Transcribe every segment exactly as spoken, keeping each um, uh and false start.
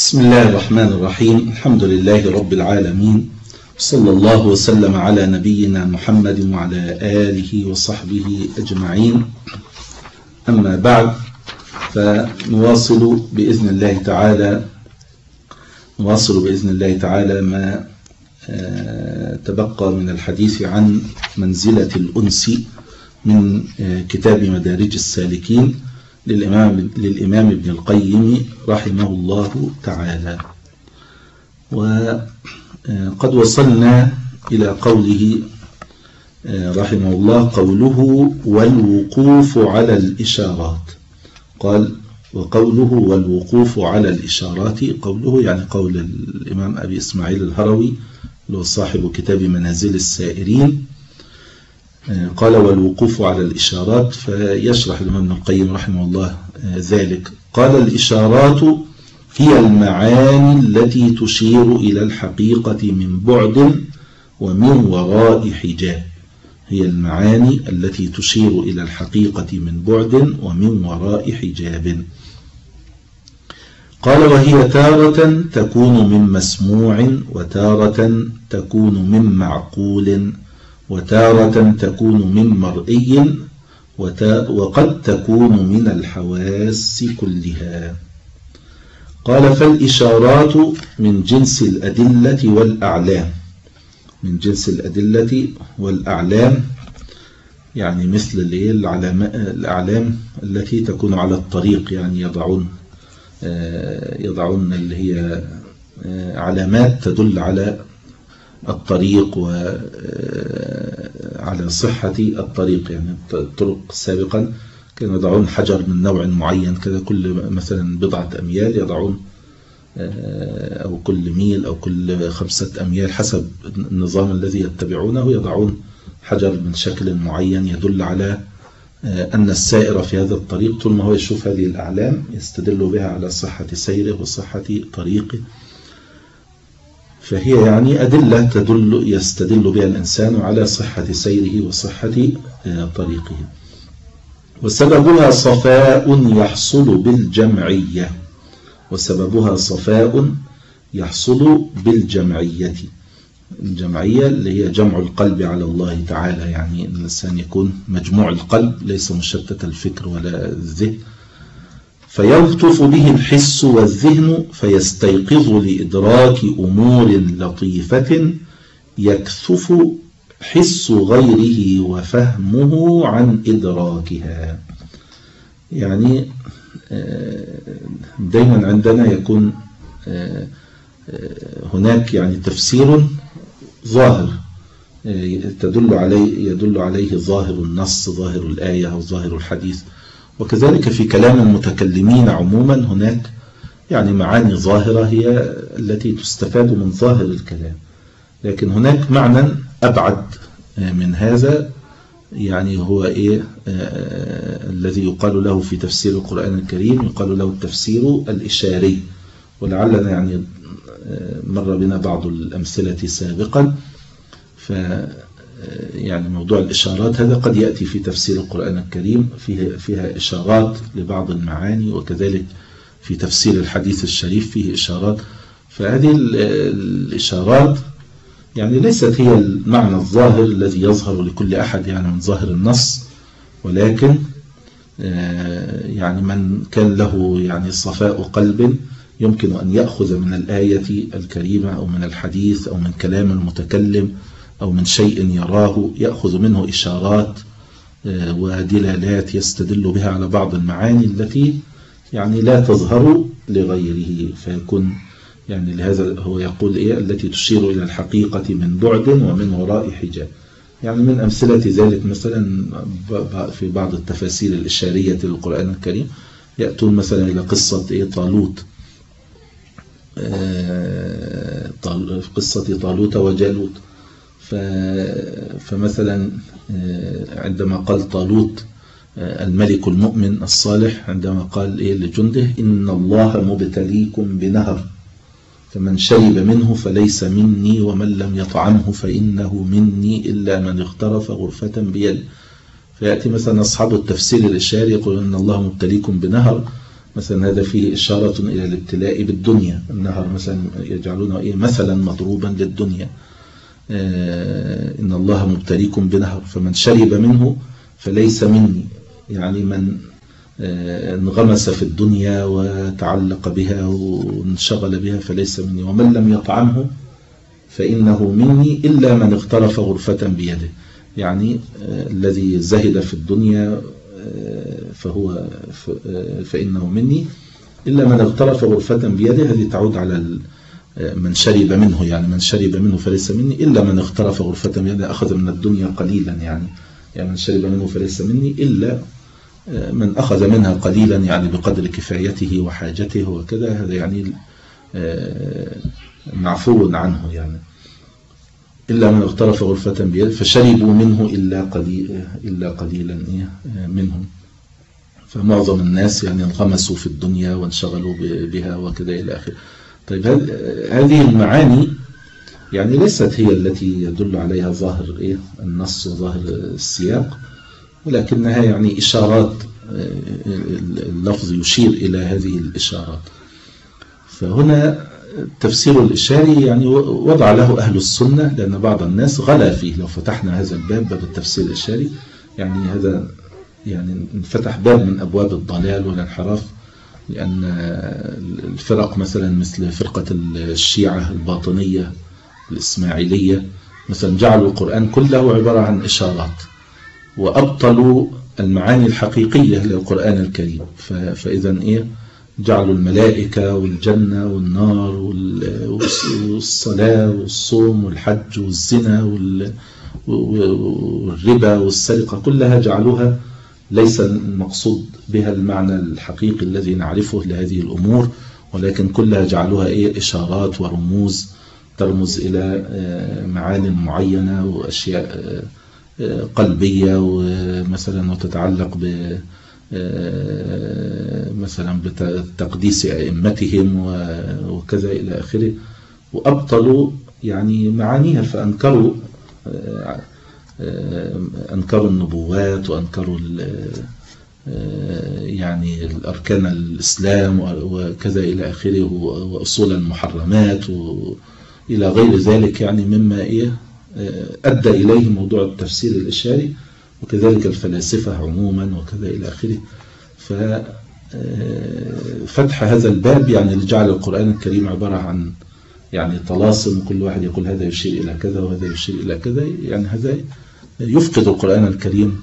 بسم الله الرحمن الرحيم. الحمد لله رب العالمين، صلى الله وسلم على نبينا محمد وعلى آله وصحبه أجمعين. أما بعد، فنواصل بإذن الله تعالى نواصل بإذن الله تعالى ما تبقى من الحديث عن منزلة الأنس من كتاب مدارج السالكين للإمام, للإمام ابن القيم رحمه الله تعالى. وقد وصلنا إلى قوله رحمه الله، قوله والوقوف على الإشارات. قال وقوله والوقوف على الإشارات، قوله يعني قول الإمام أبي إسماعيل الهروي اللي هو صاحب كتاب منازل السائرين. قال والوقوف على الإشارات، فيشرح الإمام ابن القيم رحمه الله ذلك. قال الإشارات هي المعاني التي تشير إلى الحقيقة من بعد ومن وراء حجاب. هي المعاني التي تشير إلى الحقيقة من بعد ومن وراء حجاب. قال وهي تارة تكون من مسموع، وتارة تكون من معقول، وتارة تكون من مرئي، وقد تكون من الحواس كلها. قال فالإشارات من جنس الأدلة والأعلام. من جنس الأدلة والأعلام يعني مثل الأعلام التي تكون على الطريق، يعني يضعون يضعون اللي هي علامات تدل على الطريق وعلى صحة الطريق. يعني الطرق سابقا كانوا يضعون حجر من نوع معين كذا، كل مثلا بضعة أميال يضعون، أو كل ميل أو كل خمسة أميال حسب النظام الذي يتبعونه، يضعون حجر من شكل معين يدل على أن السائر في هذا الطريق طول ما هو يشوف هذه الأعلام يستدل بها على صحة سيره وصحة طريقه. فهي يعني أدلة تدل يستدل بها الإنسان على صحة سيره وصحة طريقه. وسببها صفاء يحصل بالجمعية. وسببها صفاء يحصل بالجمعية. الجمعية اللي هي جمع القلب على الله تعالى، يعني الإنسان يكون مجموع القلب ليس مشتت الفكر ولا الذهن، فيلطف به الحس والذهن فيستيقظ لإدراك أمور لطيفة يكثف حس غيره وفهمه عن إدراكها. يعني دائما عندنا يكون هناك يعني تفسير ظاهر تدل عليه يدل عليه ظاهر النص، ظاهر الآية أو ظاهر الحديث. وكذلك في كلام المتكلمين عموما هناك يعني معاني ظاهرة هي التي تستفاد من ظاهر الكلام، لكن هناك معنى أبعد من هذا، يعني هو إيه آه الذي يقال له في تفسير القرآن الكريم يقال له التفسير الإشاري. ولعلنا يعني مر بنا بعض الأمثلة سابقا. ف يعني موضوع الإشارات هذا قد يأتي في تفسير القرآن الكريم فيه فيها إشارات لبعض المعاني، وكذلك في تفسير الحديث الشريف فيه إشارات. فهذه الإشارات يعني ليست هي المعنى الظاهر الذي يظهر لكل أحد يعني من ظاهر النص، ولكن يعني من كان له يعني صفاء قلب يمكن أن يأخذ من الآية الكريمة أو من الحديث أو من كلام المتكلم أو من شيء يراه، يأخذ منه إشارات ودلالات يستدل بها على بعض المعاني التي يعني لا تظهر لغيره. فيكون يعني لهذا هو يقول إيه التي تشير إلى الحقيقة من بعد ومن وراء حجاب. يعني من أمثلة ذلك مثلا في بعض التفاسير الإشارية للقرآن الكريم يأتون مثلا إلى قصة إيه طالوت، قصة طالوت وجالوت. فمثلا عندما قال طالوت الملك المؤمن الصالح، عندما قال إيه لجنده إن الله مبتليكم بنهر فمن شرب منه فليس مني ومن لم يطعمه فإنه مني إلا من اغترف غرفة بيد. فيأتي مثلا أصحاب التفسير الإشاري يقول إن الله مبتليكم بنهر، مثلا هذا فيه إشارة إلى الابتلاء بالدنيا. النهر مثلا يجعلونه إيه مثلا مضروبا للدنيا. إن الله مبتليكم بنهر فمن شرب منه فليس مني، يعني من انغمس في الدنيا وتعلق بها وانشغل بها فليس مني، ومن لم يطعمه فإنه مني إلا من اغترف غرفة بيده. يعني الذي زهد في الدنيا فهو فإنه مني إلا من اغترف غرفة بيده. هذه تعود على من شرب منه، يعني من شرب منه فليس مني إلا من اغترف غرفة بيده، أخذ من الدنيا قليلا، يعني يعني من شرب منه فليس مني إلا من أخذ منها قليلا، يعني بقدر كفايته وحاجته وكذا. هذا يعني معفو عنه، يعني إلا من اغترف غرفة بيده فشربوا منه إلا قليل إلا قليلا منهم. فمعظم الناس يعني انغمسوا في الدنيا وانشغلوا بها وكذا إلى آخره. طيب هذه المعاني يعني ليست هي التي يدل عليها ظاهر إيه النص وظاهر السياق، ولكنها يعني إشارات، اللفظ يشير إلى هذه الإشارات. فهنا التفسير الإشاري يعني وضع له أهل السنة، لأن بعض الناس غلا فيه. لو فتحنا هذا الباب، باب التفسير الإشاري، يعني هذا يعني انفتح باب من أبواب الضلال والانحراف، لأن الفرق مثلا مثل فرقة الشيعة الباطنية الإسماعيلية مثلا جعلوا القرآن كله عبارة عن إشارات، وأبطلوا المعاني الحقيقية للقرآن الكريم. فإذا إيه جعلوا الملائكة والجنة والنار والصلاة والصوم والحج والزنا والربا والسرقة كلها جعلوها ليس المقصود بها المعنى الحقيقي الذي نعرفه لهذه الأمور، ولكن كلها جعلوها إيه إشارات ورموز ترمز إلى معاني معينة وأشياء قلبية، ومثلا وتتعلق ب مثلا بتقديس أئمتهم وكذا إلى آخره، وأبطلوا يعني معانيها، فأنكروا أنكروا النبوات وأنكروا يعني الأركان الإسلام وكذا إلى آخره، وأصول المحرمات وإلى غير ذلك، يعني مما إيه أدى إليه موضوع التفسير الإشاري، وكذلك الفلاسفة عموما وكذا إلى آخره. ففتح هذا الباب يعني لجعل القرآن الكريم عبارة عن يعني طلاسم، كل واحد يقول هذا يشير إلى كذا وهذا يشير إلى كذا، يعني هذا يفقد القرآن الكريم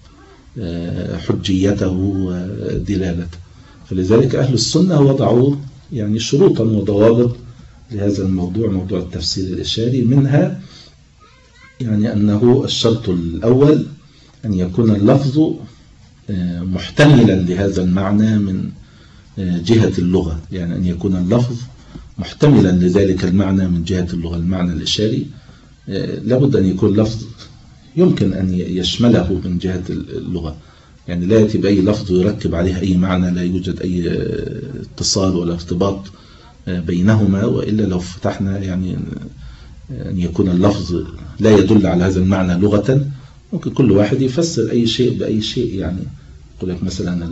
حجيته ودلالته. فلذلك أهل السنة وضعوا يعني شروطا وضوابط لهذا الموضوع، موضوع التفسير الإشاري. منها يعني أنه الشرط الأول أن يكون اللفظ محتملا لهذا المعنى من جهة اللغة، يعني أن يكون اللفظ محتملا لذلك المعنى من جهة اللغة. المعنى الإشاري لابد أن يكون لفظ يمكن أن يشمله من جهة اللغة، يعني لا يأتي بأي لفظ يركب عليه أي معنى لا يوجد أي اتصال ولا ارتباط بينهما، وإلا لو فتحنا يعني أن يكون اللفظ لا يدل على هذا المعنى لغة، ممكن كل واحد يفسر أي شيء بأي شيء. يعني يقول لك مثلا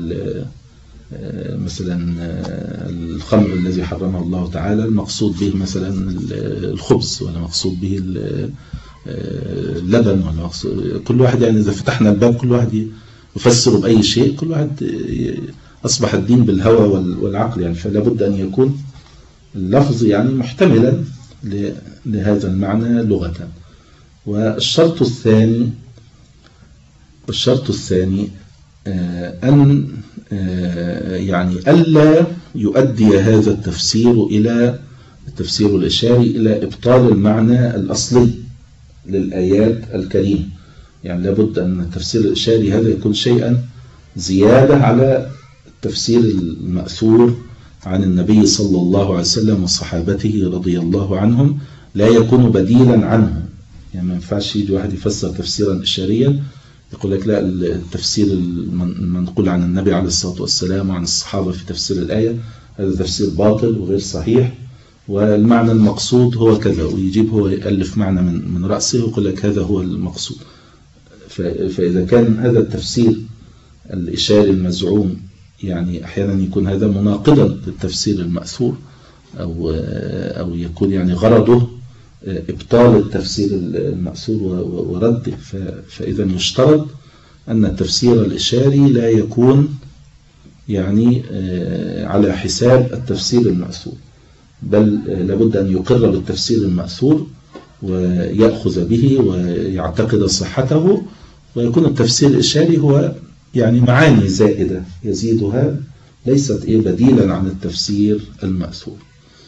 مثلا الخمر الذي حرمه الله تعالى المقصود به مثلا الخبز، ولا مقصود به اللبن، ولا مقصود. كل واحد يعني إذا فتحنا الباب كل واحد يفسر بأي شيء، كل واحد أصبح الدين بالهوى والعقل، يعني فلا بد أن يكون اللفظ يعني محتملا لهذا المعنى لغة. والشرط الثاني والشرط الثاني أن يعني ألا يؤدي هذا التفسير إلى التفسير الإشاري إلى إبطال المعنى الأصلي للآيات الكريمة. يعني لابد أن التفسير الإشاري هذا يكون شيئا زيادة على التفسير المأثور عن النبي صلى الله عليه وسلم وصحابته رضي الله عنهم، لا يكون بديلا عنه. يعني ما ينفعش يجي واحد يفسر تفسيرا إشاريا يقول لك لا، التفسير المنقول عن النبي عليه الصلاة والسلام وعن الصحابة في تفسير الآية هذا تفسير باطل وغير صحيح، والمعنى المقصود هو كذا، ويجيب هو يألف معنى من من رأسه ويقول لك هذا هو المقصود. فإذا كان هذا التفسير الإشاري المزعوم يعني أحيانا يكون هذا مناقضا للتفسير المأثور، أو أو يكون يعني غرضه إبطال التفسير المأثور ورده. فإذا يشترط أن التفسير الإشاري لا يكون يعني على حساب التفسير المأثور، بل لابد أن يقر بالتفسير المأثور ويأخذ به ويعتقد صحته، ويكون التفسير الإشاري هو يعني معاني زائدة يزيدها، ليست إيه بديلا عن التفسير المأثور.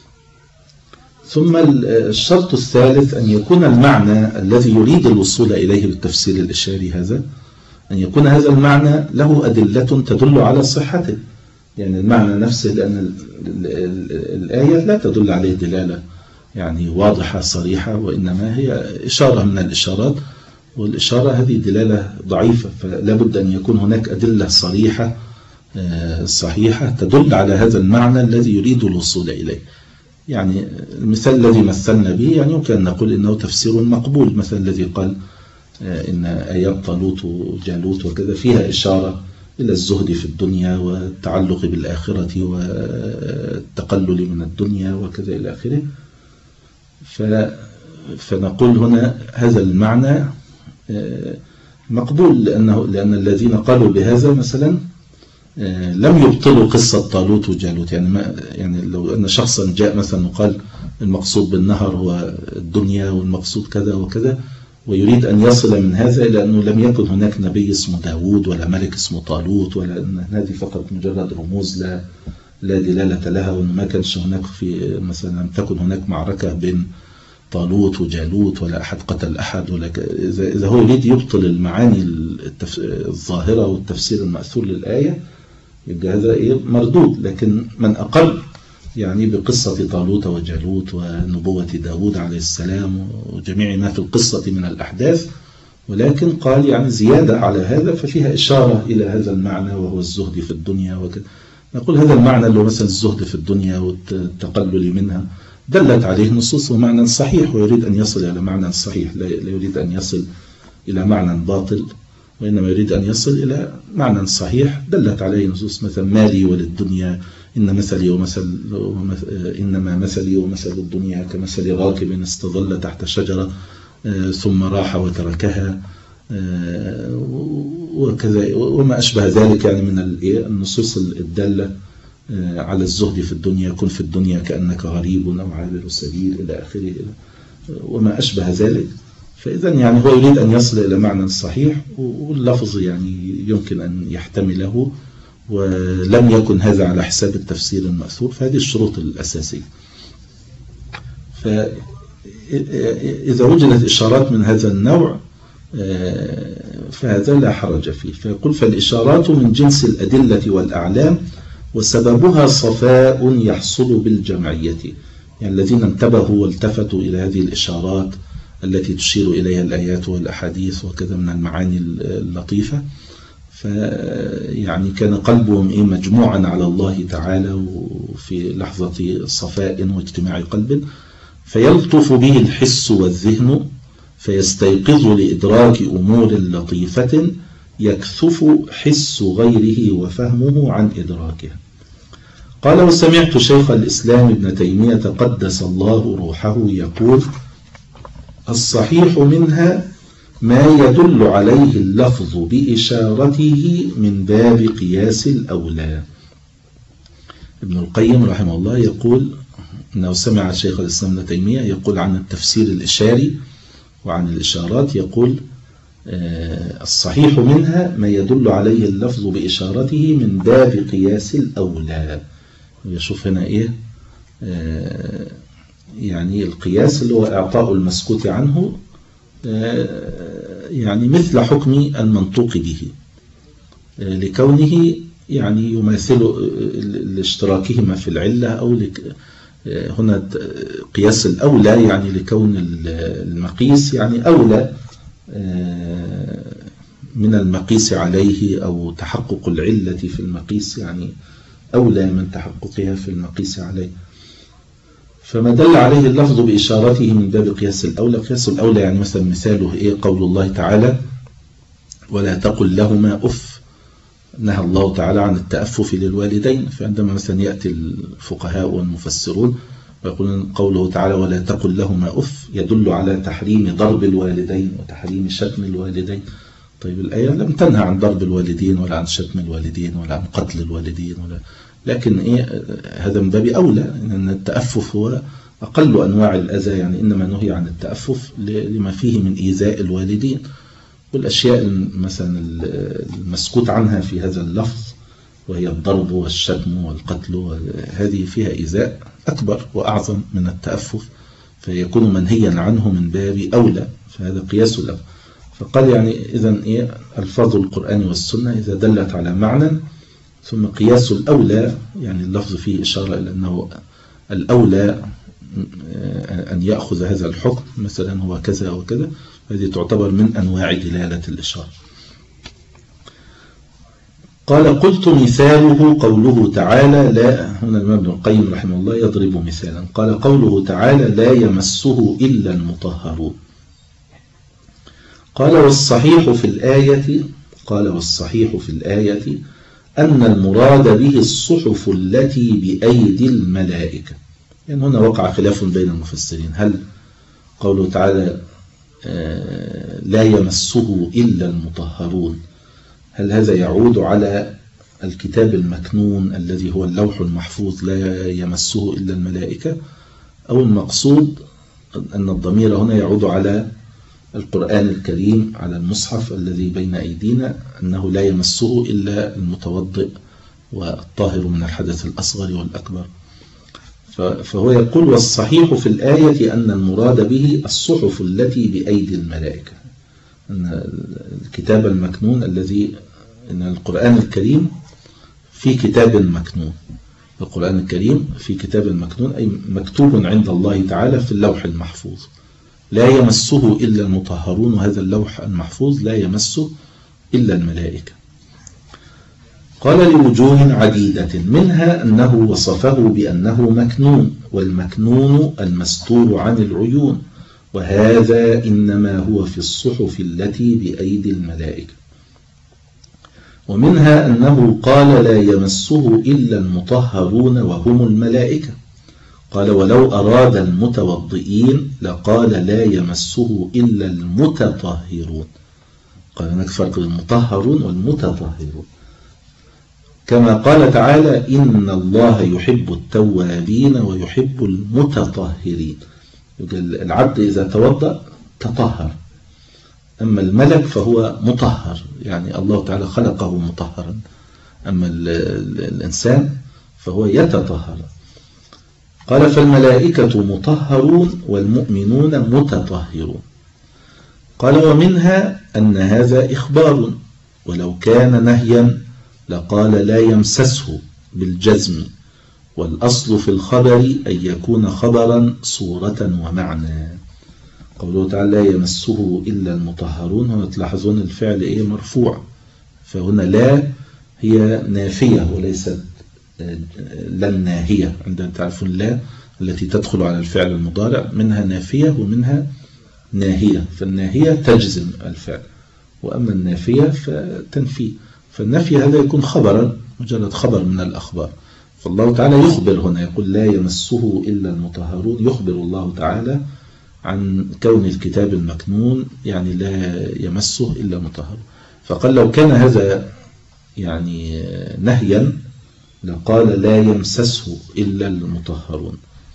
ثم الشرط الثالث أن يكون المعنى الذي يريد الوصول إليه بالتفسير الإشاري هذا، أن يكون هذا المعنى له أدلة تدل على صحته. يعني المعنى نفسه، لأن الآية لا تدل عليه دلالة يعني واضحة صريحة، وإنما هي إشارة من الإشارات، والإشارة هذه دلالة ضعيفة، فلا بد أن يكون هناك أدلة صريحة صحيحة تدل على هذا المعنى الذي يريد الوصول إليه. يعني المثال الذي مثلنا به يعني يمكن أن نقول إنه تفسير مقبول، مثل الذي قال إن آيات طالوت وجالوت وكذا فيها إشارة إلى الزهد في الدنيا والتعلق بالآخرة والتقلل من الدنيا وكذا إلى آخره. فنقول هنا هذا المعنى مقبول، لأنه لأن الذين قالوا بهذا مثلا لم يبطلوا قصة طالوت وجالوت. يعني ما يعني لو أن شخصا جاء مثلا وقال المقصود بالنهر هو الدنيا والمقصود كذا وكذا، ويريد أن يصل من هذا إلى أنه لم يكن هناك نبي اسمه داود ولا ملك اسمه طالوت، ولا أن هذه فقط مجرد رموز لا لا دلالة لها، وأنه ما كانش هناك في مثلا لم تكن هناك معركة بين طالوت وجالوت ولا أحد قتل أحد، ولا إذا هو يريد يبطل المعاني الظاهرة والتفسير المأثور للآية يبقى هذا إيه مردود. لكن من أقر يعني بقصة طالوت وجالوت ونبوة داود عليه السلام وجميع ما في القصة من الأحداث، ولكن قال يعني زيادة على هذا ففيها إشارة إلى هذا المعنى وهو الزهد في الدنيا وكذا، نقول هذا المعنى اللي هو مثلا الزهد في الدنيا والتقلل منها دلت عليه نصوص ومعنى صحيح، ويريد أن يصل إلى معنى صحيح، لا يريد أن يصل إلى معنى باطل، وإنما يريد أن يصل إلى معنى صحيح دلت عليه نصوص، مثلا مالي وللدنيا إن مثلي ومثل إنما مثلي ومثل الدنيا كمثل راكب استظل تحت شجرة ثم راح وتركها وكذا وما أشبه ذلك، يعني من النصوص الدالة على الزهد في الدنيا، كن في الدنيا كأنك غريب أو عابر السبيل إلى آخره وما أشبه ذلك. فإذا يعني هو يريد أن يصل إلى معنى صحيح، واللفظ يعني يمكن أن يحتمله، ولم يكن هذا على حساب التفسير المأثور. فهذه الشروط الأساسية. فإذا وجدت إشارات من هذا النوع فهذا لا حرج فيه. فيقول فالإشارات من جنس الأدلة والأعلام وسببها صفاء يحصل بالجمعية. يعني الذين انتبهوا والتفتوا إلى هذه الإشارات التي تشير إليها الآيات والأحاديث وكذا من المعاني اللطيفة، فيعني كان قلبهم إيه مجموعا على الله تعالى وفي لحظة صفاء واجتماع قلب، فيلطف به الحس والذهن فيستيقظ لإدراك أمور لطيفة يكثف حس غيره وفهمه عن إدراكها. قال وسمعت شيخ الإسلام ابن تيمية قدس الله روحه يقول الصحيح منها ما يدل عليه اللفظ بإشارته من باب قياس الأولى. ابن القيم رحمه الله يقول أنه سمع شيخ الإسلام ابن تيمية يقول عن التفسير الإشاري وعن الإشارات، يقول الصحيح منها ما يدل عليه اللفظ بإشارته من باب قياس الأولى. ويشوف هنا إيه يعني القياس اللي هو إعطاء المسكوت عنه يعني مثل حكم المنطوق به لكونه يعني يماثل لاشتراكهما في العلة، أو لك هنا قياس الأولى يعني لكون المقيس يعني أولى من المقيس عليه، أو تحقق العلة في المقيس يعني أولى من تحققها في المقيس عليه. فما دل عليه اللفظ بإشارته من باب قياس الأولى. قياس الأولى يعني مثلا مثاله إيه؟ قول الله تعالى ولا تقل لهما أف، نهى الله تعالى عن التأفف للوالدين. فعندما مثلا يأتي الفقهاء والمفسرون ويقولون قوله تعالى ولا تقل لهما أف يدل على تحريم ضرب الوالدين وتحريم شتم الوالدين. طيب الآية لم تنهى عن ضرب الوالدين ولا عن شتم الوالدين ولا عن قتل الوالدين ولا، لكن إيه هذا من باب أولى أن التأفف هو أقل أنواع الأذى، يعني إنما نهي عن التأفف لما فيه من إيذاء الوالدين. والأشياء مثلا المسكوت عنها في هذا اللفظ وهي الضرب والشتم والقتل، هذه فيها إيذاء أكبر وأعظم من التأفف، فيكون منهيا عنه من باب أولى، فهذا قياس الأولى. فقال يعني إذن إيه ألفاظ القرآن والسنة إذا دلت على معنى ثم قياس الأولى، يعني اللفظ فيه إشارة إلى أنه الأولى أن يأخذ هذا الحكم مثلا هو كذا وكذا، هذه تعتبر من أنواع دلالة الإشارة. قال قلت مثاله قوله تعالى لا، هنا الإمام ابن القيم رحمه الله يضرب مثالا، قال قوله تعالى لا يمسه إلا المطهرون. قال والصحيح في الآية قال والصحيح في الآية أن المراد به الصحف التي بأيدي الملائكة. يعني هنا وقع خلاف بين المفسرين، هل قوله تعالى لا يمسه إلا المطهرون هل هذا يعود على الكتاب المكنون الذي هو اللوح المحفوظ لا يمسه إلا الملائكة، أو المقصود أن الضمير هنا يعود على القرآن الكريم على المصحف الذي بين أيدينا أنه لا يمسه إلا المتوضئ والطاهر من الحدث الأصغر والأكبر. فهو يقول والصحيح في الآية أن المراد به الصحف التي بأيدي الملائكة، أن الكتاب المكنون الذي أن القرآن الكريم في كتاب مكنون، القرآن الكريم في كتاب مكنون أي مكتوب عند الله تعالى في اللوح المحفوظ لا يمسه إلا المطهرون، وهذا اللوح المحفوظ لا يمسه إلا الملائكة. قال لوجوه عديدة منها أنه وصفه بأنه مكنون، والمكنون المستور عن العيون، وهذا إنما هو في الصحف التي بأيدي الملائكة. ومنها أنه قال لا يمسه إلا المطهرون وهم الملائكة، قال ولو أراد المتوضئين لقال لا يمسه إلا المتطهرون. قال هناك فرق بين المطهرون والمتطهرون، كما قال تعالى إن الله يحب التوابين ويحب المتطهرين. العبد إذا توضأ تطهر، أما الملك فهو مطهر، يعني الله تعالى خلقه مطهرا، أما الإنسان فهو يتطهر. قال فالملائكة مطهرون والمؤمنون متطهرون. قال ومنها أن هذا إخبار، ولو كان نهيا لقال لا يمسسه بالجزم، والأصل في الخبر أن يكون خبرا صورة ومعنى. قوله تعالى لا يمسه إلا المطهرون، هنا تلاحظون الفعل إيه مرفوع، فهنا لا هي نافية وليست لا الناهية. عندما تعرفون لا التي تدخل على الفعل المضارع منها نافية ومنها ناهية، فالناهية تجزم الفعل وأما النافية فتنفي، فالنفي هذا يكون خبرا مجرد خبر من الأخبار. فالله تعالى يخبر هنا يقول لا يمسه إلا المطهرون، يخبر الله تعالى عن كون الكتاب المكنون يعني لا يمسه إلا المطهر. فقال لو كان هذا يعني نهيا لقال لا يمسسه إلا المطهرون،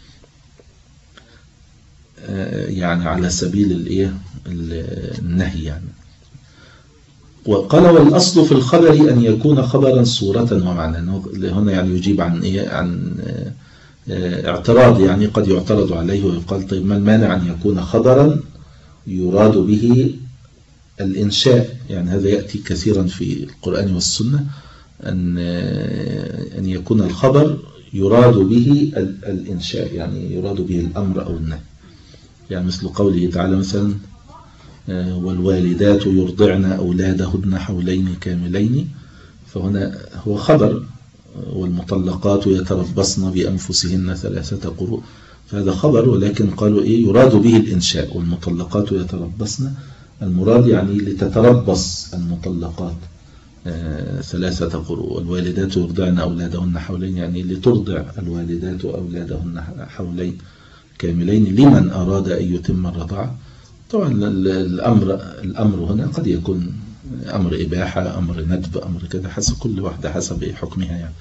يعني على سبيل الايه النهي يعني. وقال والأصل في الخبر أن يكون خبرا صورة ومعنى، هنا يعني يجيب عن إيه عن اعتراض، يعني قد يعترض عليه ويقال طيب ما المانع أن يكون خبرا يراد به الإنشاء، يعني هذا يأتي كثيرا في القرآن والسنة أن أن يكون الخبر يراد به الإنشاء، يعني يراد به الأمر أو النهي، يعني مثل قوله تعالى مثلا والوالدات يرضعن أولادهن حولين كاملين، فهنا هو خبر، والمطلقات يتربصن بأنفسهن ثلاثة قروء، فهذا خبر، ولكن قالوا إيه يراد به الإنشاء، والمطلقات يتربصن المراد يعني لتتربص المطلقات ثلاثة قروء، والوالدات يرضعن أولادهن حولين، يعني لترضع الوالدات أولادهن حولين كاملين لمن أراد أن يتم الرضاعة. طبعا الأمر الأمر هنا قد يكون أمر إباحة، أمر ندب، أمر كذا، حسب كل واحدة حسب حكمها يعني.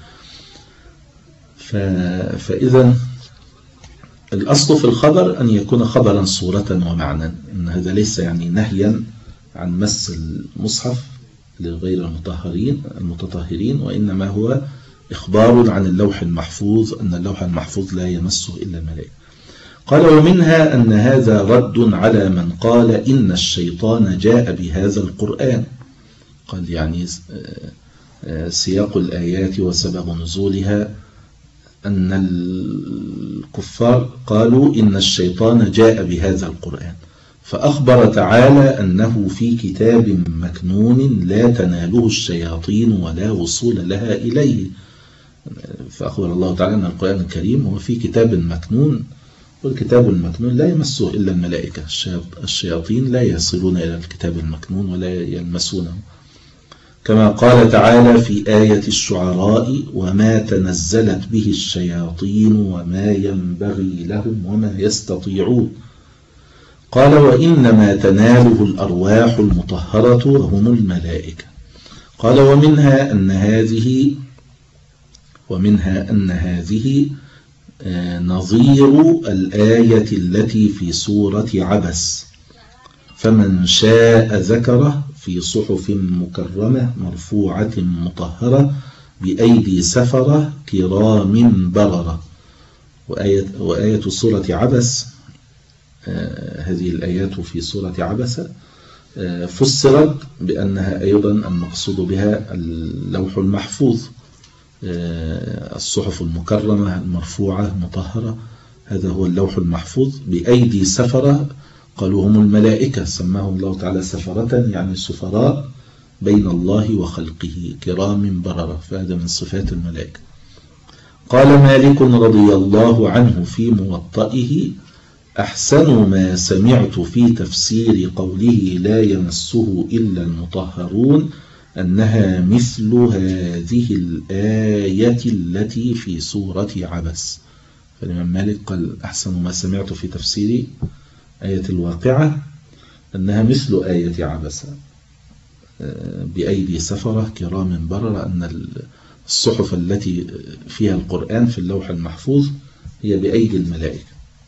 فإذا الأصل في الخبر أن يكون خبرا صورة ومعنى، إن هذا ليس يعني نهيا عن مس المصحف لغير المطهرين المتطهرين، وإنما هو إخبار عن اللوح المحفوظ، أن اللوح المحفوظ لا يمسه إلا الملائكة. قال ومنها أن هذا رد على من قال إن الشيطان جاء بهذا القرآن. قال يعني سياق الآيات وسبب نزولها أن الكفار قالوا إن الشيطان جاء بهذا القرآن، فأخبر تعالى أنه في كتاب مكنون لا تناله الشياطين ولا وصول لها إليه. فأخبر الله تعالى أن القرآن الكريم هو في كتاب مكنون، والكتاب المكنون لا يمسه إلا الملائكة، الشياطين لا يصلون إلى الكتاب المكنون ولا يلمسونه. كما قال تعالى في آية الشعراء وما تنزلت به الشياطين وما ينبغي لهم وما يستطيعون. قال وإنما تناله الأرواح المطهرة وهم الملائكة. قال ومنها أن هذه ومنها أن هذه نظير الآية التي في سورة عبس، فمن شاء ذكره في صحف مكرمة مرفوعة مطهرة بأيدي سفرة كرام بررة. وآية, وآية سورة عبس، آه هذه الآيات في سورة عبس آه فسرت بأنها أيضا المقصود بها اللوح المحفوظ، آه الصحف المكرمة المرفوعة مطهرة، هذا هو اللوح المحفوظ. بأيدي سفرة قالوا هم الملائكة، سماهم الله تعالى سفرة يعني سفراء بين الله وخلقه كرام بررة، فهذا من صفات الملائكة. قال مالك رضي الله عنه في موطئه أحسن ما سمعت في تفسير قوله لا يمسه إلا المطهرون أنها مثل هذه الآية التي في سورة عبس. فالإمام مالك قال أحسن ما سمعت في تفسير آية الواقعة أنها مثل آية عبس بأيدي سفرة كرام بررة، أن الصحف التي فيها القرآن في اللوح المحفوظ هي بأيدي الملائكة.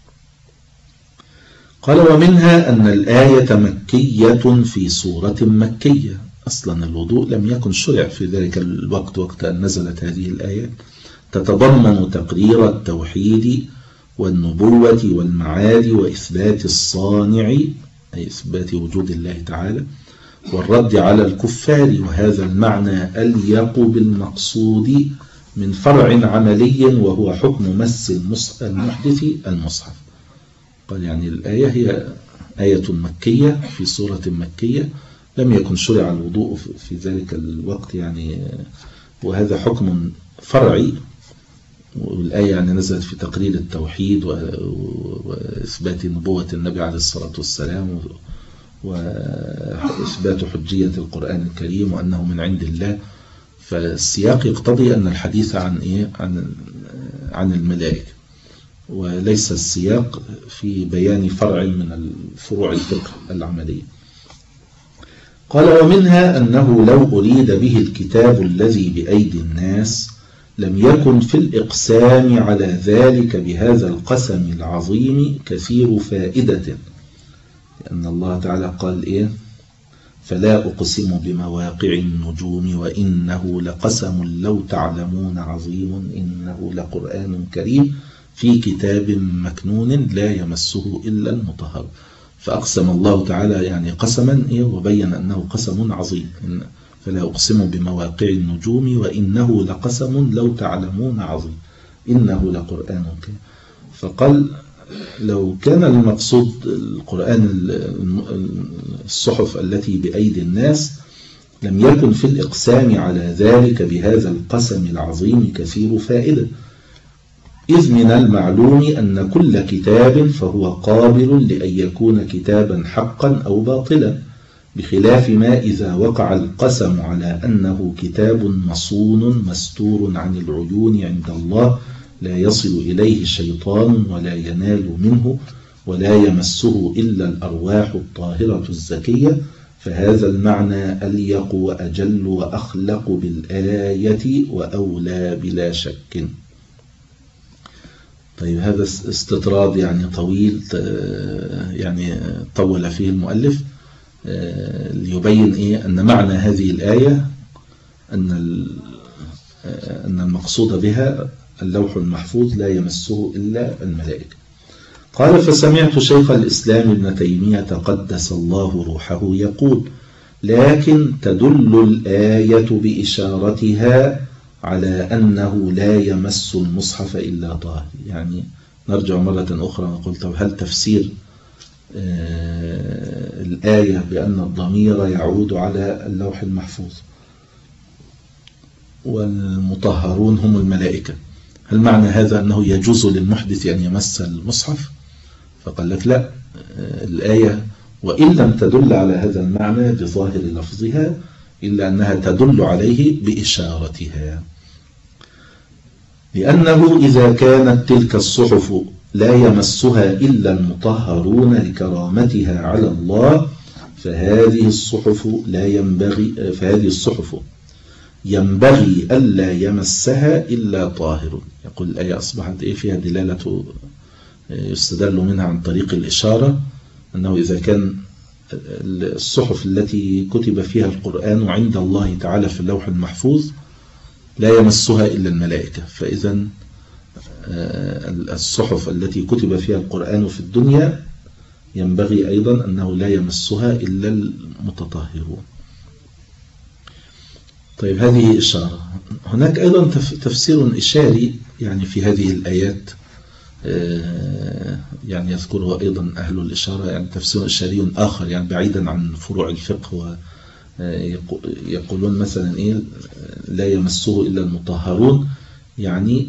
قال ومنها أن الآية مكية في سورة مكية، أصلا الوضوء لم يكن شرع في ذلك الوقت وقت أن نزلت هذه الآيات، تتضمن تقرير التوحيد والنبوة والمعاد وإثبات الصانع أي إثبات وجود الله تعالى والرد على الكفار، وهذا المعنى أليق بالمقصود من فرع عملي وهو حكم مس المحدث المصحف. قال يعني الآية هي آية مكية في سورة مكية، لم يكن شرع الوضوء في ذلك الوقت يعني، وهذا حكم فرعي، والآية يعني نزلت في تقرير التوحيد وإثبات نبوة النبي عليه الصلاة والسلام وإثبات حجية القرآن الكريم وأنه من عند الله. فالسياق يقتضي أن الحديث عن إيه؟ عن عن الملائكة، وليس السياق في بيان فرع من الفروع الفقه العملية. قال ومنها أنه لو أريد به الكتاب الذي بأيدي الناس لم يكن في الإقسام على ذلك بهذا القسم العظيم كثير فائدة، لأن الله تعالى قال إيه؟ فلا أقسم بمواقع النجوم وإنه لقسم لو تعلمون عظيم إنه لقرآن كريم في كتاب مكنون لا يمسه إلا المطهر. فأقسم الله تعالى يعني قسما إيه؟ وبين أنه قسم عظيم، فلا أقسم بمواقع النجوم وإنه لقسم لو تعلمون عظيم إنه لقرآن كريم. فقال لو كان المقصود القرآن الصحف التي بأيدي الناس لم يكن في الإقسام على ذلك بهذا القسم العظيم كثير فائدة، إذ من المعلوم أن كل كتاب فهو قابل لأن يكون كتابا حقا أو باطلا، بخلاف ما إذا وقع القسم على أنه كتاب مصون مستور عن العيون عند الله لا يصل إليه شيطان ولا ينال منه ولا يمسه إلا الأرواح الطاهرة الزكية، فهذا المعنى أليق وأجل وأخلق بالآية وأولى بلا شك. طيب هذا استطراد يعني طويل يعني طول فيه المؤلف ليبين إيه أن معنى هذه الآية أن أن المقصود بها اللوح المحفوظ لا يمسه إلا الملائكة. قال: فسمعت شيخ الإسلام ابن تيمية قدس الله روحه يقول: لكن تدل الآية بإشارتها على أنه لا يمس المصحف إلا طاهر. يعني نرجع مرة أخرى ونقول: طب هل تفسير آه الآية بأن الضمير يعود على اللوح المحفوظ والمطهرون هم الملائكة، هل معنى هذا أنه يجوز للمحدث أن يمس المصحف؟ فقال لك لا، الآية وإن لم تدل على هذا المعنى بظاهر لفظها إلا أنها تدل عليه بإشارتها، لأنه إذا كانت تلك الصحف لا يمسها إلا المطهرون لكرامتها على الله فهذه الصحف لا ينبغي فهذه الصحف ينبغي ألا يمسها إلا طاهر. يقول الآية أصبحت إيه فيها دلالة يستدل منها عن طريق الإشارة، أنه إذا كان الصحف التي كتب فيها القرآن عند الله تعالى في اللوح المحفوظ لا يمسها إلا الملائكة، فإذا الصحف التي كتب فيها القرآن في الدنيا ينبغي أيضا أنه لا يمسها إلا المتطهرون. طيب هذه إشارة. هناك أيضا تفسير إشاري يعني في هذه الآيات يعني يذكره أيضا أهل الإشارة، يعني تفسير إشاري آخر يعني بعيدا عن فروع الفقه، ويقولون مثلا إيه لا يمسه إلا المطهرون، يعني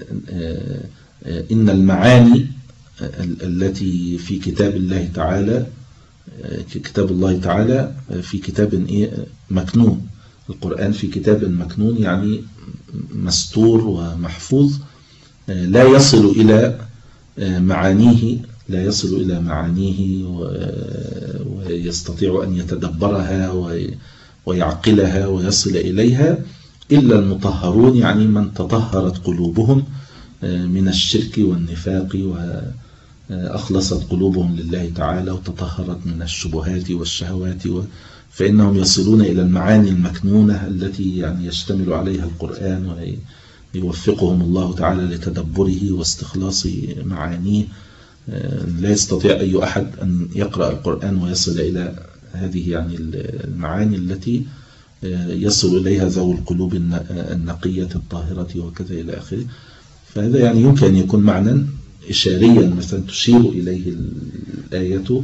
إن المعاني التي في كتاب الله تعالى كتاب الله تعالى في كتاب إيه مكنون، القرآن في كتاب مكنون يعني مستور ومحفوظ لا يصل إلى معانيه لا يصل إلى معانيه ويستطيع أن يتدبرها ويعقلها ويصل إليها إلا المطهرون، يعني من تطهرت قلوبهم من الشرك والنفاق وأخلصت قلوبهم لله تعالى وتطهرت من الشبهات والشهوات، فإنهم يصلون إلى المعاني المكنونة التي يعني يشتمل عليها القرآن ويوفقهم الله تعالى لتدبره واستخلاص معانيه. لا يستطيع أي أحد أن يقرأ القرآن ويصل إلى هذه يعني المعاني التي يصل إليها ذو القلوب النقية الطاهرة وكذا إلى آخره. فهذا يعني يمكن أن يكون معنى إشاريا مثلا تشير إليه الآية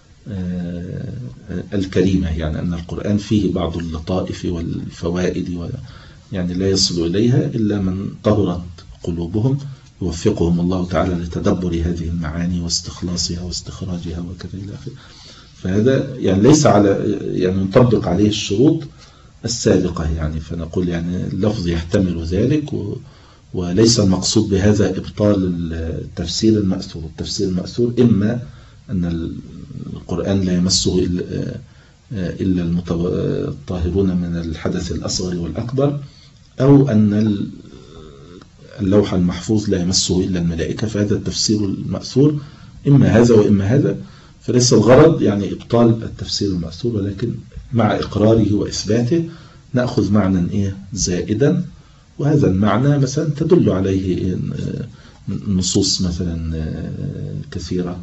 الكريمة، يعني أن القرآن فيه بعض اللطائف والفوائد يعني لا يصل إليها إلا من طهرت قلوبهم يوفقهم الله تعالى لتدبر هذه المعاني واستخلاصها واستخراجها وكذا إلى آخره. فهذا يعني ليس على يعني نطبق عليه الشروط السابقة، يعني فنقول يعني اللفظ يحتمل ذلك و وليس المقصود بهذا إبطال التفسير المأثور. التفسير المأثور إما أن القرآن لا يمسه إلا المطهرون من الحدث الأصغر والأكبر، أو أن اللوح المحفوظ لا يمسه إلا الملائكة، فهذا التفسير المأثور إما هذا وإما هذا. فليس الغرض يعني إبطال التفسير المأثور، ولكن مع إقراره وإثباته نأخذ معنى إيه زائدا، وهذا المعنى مثلا تدل عليه نصوص مثلا كثيرة،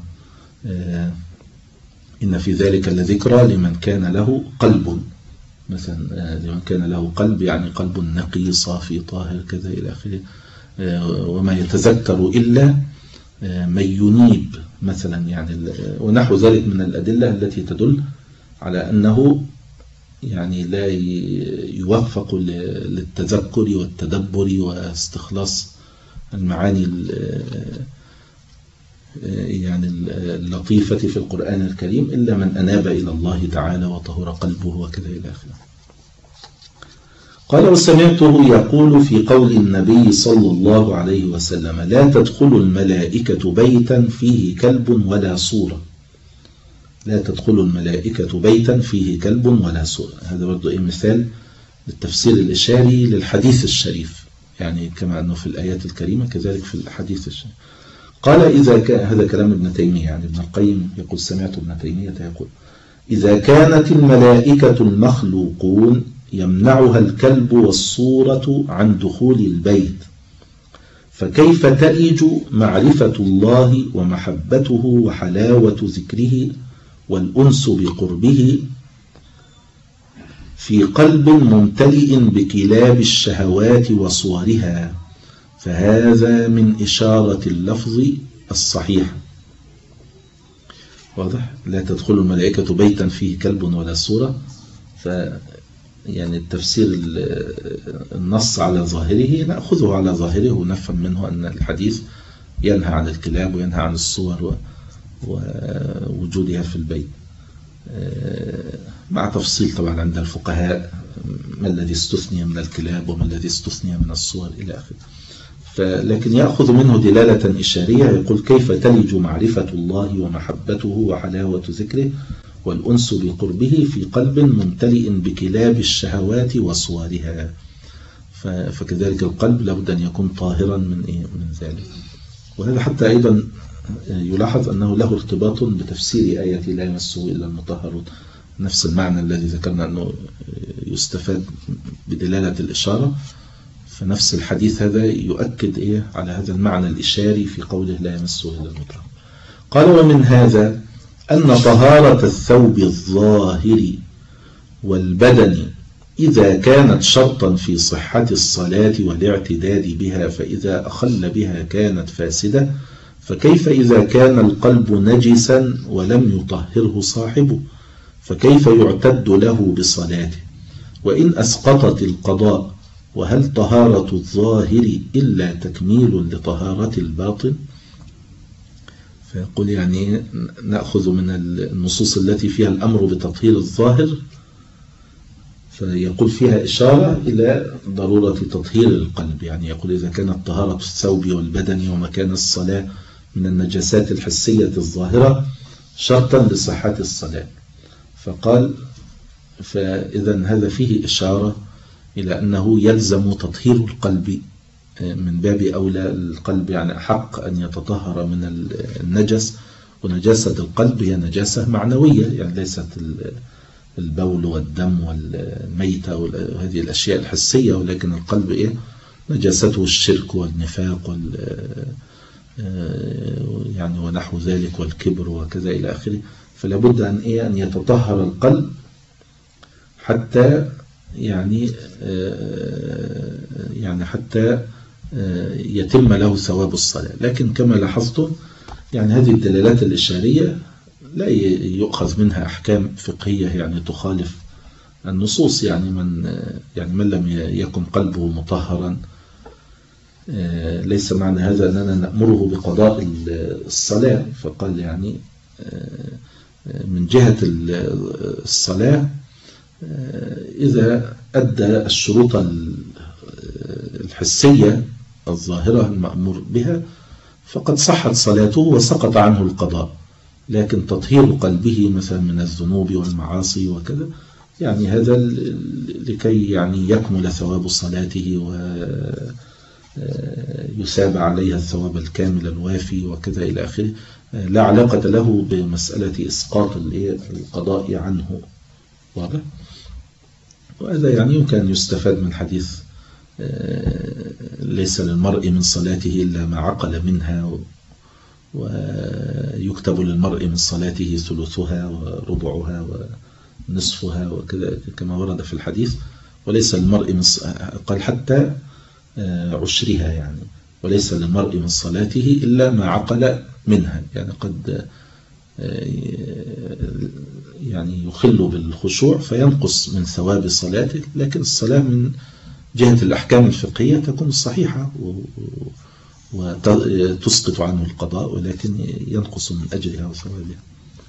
إن في ذلك لذكرى لمن كان له قلب، مثلا لمن كان له قلب يعني قلب نقي صافي طاهر كذا إلى آخره، وما يتذكر إلا من ينيب مثلا يعني، ونحو ذلك من الأدلة التي تدل على أنه يعني لا يوفق للتذكر والتدبر واستخلاص المعاني يعني اللطيفة في القرآن الكريم إلا من أناب إلى الله تعالى وطهر قلبه وكذا إلى آخره. قال وسمعته يقول في قول النبي صلى الله عليه وسلم لا تدخل الملائكة بيتا فيه كلب ولا صورة. لا تدخل الملائكة بيتا فيه كلب ولا صورة. هذا برضو إيه مثال للتفسير الإشاري للحديث الشريف، يعني كما أنه في الآيات الكريمة كذلك في الحديث الشريف. قال إذا كان، هذا كلام ابن تيمية، يعني ابن القيم يقول سمعت ابن تيمية يقول إذا كانت الملائكة المخلوقون يمنعها الكلب والصورة عن دخول البيت، فكيف تلج معرفة الله ومحبته وحلاوة ذكره والأنس بقربه في قلب ممتلئ بكلاب الشهوات وصورها؟ فهذا من إشارة اللفظ الصحيح. واضح؟ لا تدخل الملائكة بيتا فيه كلب ولا صورة. ف يعني التفسير النص على ظاهره نأخذه على ظاهره ونفهم منه أن الحديث ينهى عن الكلاب وينهى عن الصور ووجودها في البيت، مع تفصيل طبعا عند الفقهاء ما الذي استثني من الكلاب وما الذي استثني من الصور إلى آخره. لكن يأخذ منه دلالة إشارية، يقول كيف تلج معرفة الله ومحبته وحلاوة ذكره والأنس بقربه في قلب ممتلئ بكلاب الشهوات وصورها. فكذلك القلب لابد أن يكون طاهرا من إيه؟ من ذلك. وهذا حتى أيضا يلاحظ أنه له ارتباط بتفسير آية لا يمسه إلا المطهرون، نفس المعنى الذي ذكرنا أنه يستفاد بدلالة الإشارة، فنفس الحديث هذا يؤكد إيه على هذا المعنى الإشاري في قوله لا يمسه إلا المطهرون. قال ومن هذا أن طهارة الثوب الظاهر والبدن إذا كانت شرطا في صحة الصلاة والاعتداد بها فإذا أخل بها كانت فاسدة، فكيف إذا كان القلب نجسا ولم يطهره صاحبه؟ فكيف يعتد له بصلاته؟ وإن أسقطت القضاء، وهل طهارة الظاهر إلا تكميل لطهارة الباطن؟ فيقول يعني نأخذ من النصوص التي فيها الأمر بتطهير الظاهر، فيقول فيها إشارة إلى ضرورة تطهير القلب. يعني يقول إذا كانت طهارة الثوب والبدن ومكان الصلاة من النجاسات الحسية الظاهرة شرطا لصحة الصلاة، فقال فإذا هذا فيه إشارة إلى أنه يلزم تطهير القلب من باب أولى. القلب يعني أحق أن يتطهر من النجس، ونجاسة القلب هي نجاسة معنوية، يعني ليست البول والدم والميتة وهذه الأشياء الحسية، ولكن القلب إيه نجاسته الشرك والنفاق وال يعني ونحو ذلك والكبر وكذا إلى آخره. فلا بد أن إيه أن يتطهر القلب حتى يعني يعني حتى يتم له ثواب الصلاة. لكن كما لاحظتم يعني هذه الدلالات الإشارية لا يؤخذ منها أحكام فقهية يعني تخالف النصوص. يعني من يعني من لم يكن قلبه مطهرا ليس معنى هذا أننا نأمره بقضاء الصلاة. فقال يعني من جهة الصلاة إذا أدى الشروط الحسية الظاهرة المأمور بها فقد صحت صلاته وسقط عنه القضاء. لكن تطهير قلبه مثلا من الذنوب والمعاصي وكذا يعني هذا لكي يعني يكمل ثواب صلاته ويثاب عليها الثواب الكامل الوافي وكذا إلى آخره، لا علاقة له بمسألة إسقاط القضاء عنه. واضح؟ وهذا يعني يمكن أن يستفاد من حديث ليس للمرء من صلاته إلا ما عقل منها، ويكتب للمرء من صلاته ثلثها وربعها ونصفها وكذا كما ورد في الحديث. وليس للمرء من قال حتى عشرها، يعني وليس للمرء من صلاته إلا ما عقل منها، يعني قد يعني يخل بالخشوع فينقص من ثواب صلاته. لكن الصلاة من جهة الأحكام الفقهية تكون صحيحة وتسقط عنه القضاء، ولكن ينقص من أجرها وثوابها.